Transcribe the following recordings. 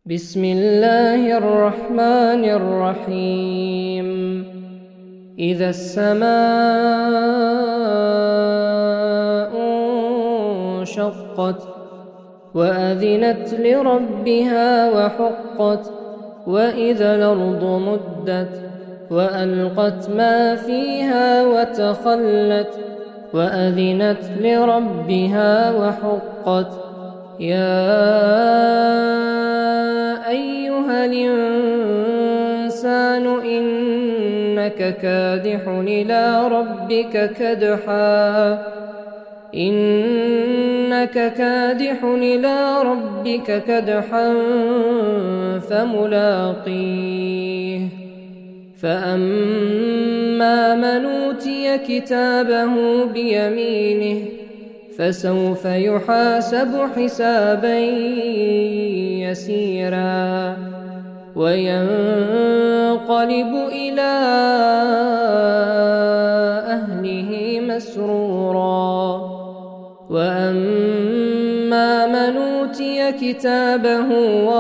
بسم الله الرحمن الرحيم. إذا السماء انشقت وأذنت لربها وحقت وإذا الأرض مدت وألقت ما فيها وتخلت وأذنت لربها وحقت. يا أيها الإنسان إنك كادح إلى ربك كدحا فملاقيه. فأما من أوتي كتابه بيمينه فسوف يحاسب حسابا يسيرا وينقلب إلى أهله مسرورا. وأما من أوتي كتابه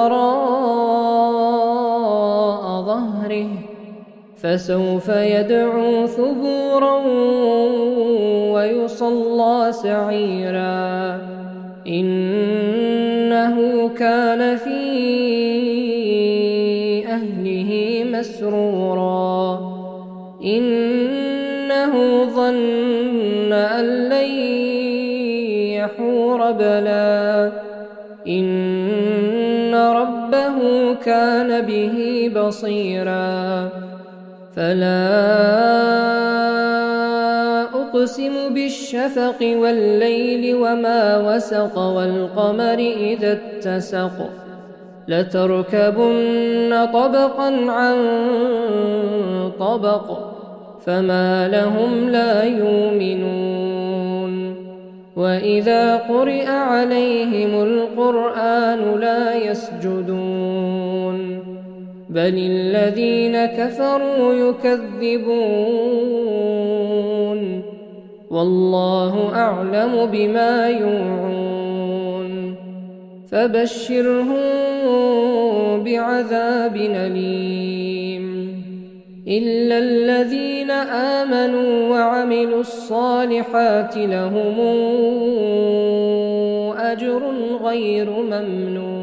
وراء ظهره فسوف يدعو ثبورا ويصلى سعيرا إنه كان في أهله مسرورا إنه ظن أن لن يحور بلى إن ربه كان به بصيرا. فلا أقسم بالشفق والليل وما وسق والقمر إذا اتسق لتركبن طبقا عن طبق فما لهم لا يؤمنون. وإذا قرئ عليهم القرآن لا يسجدون بل الذين كفروا يكذبون والله أعلم بما يوعون. فبشرهم بعذاب أليم إلا الذين آمنوا وعملوا الصالحات لهم أجر غير ممنون.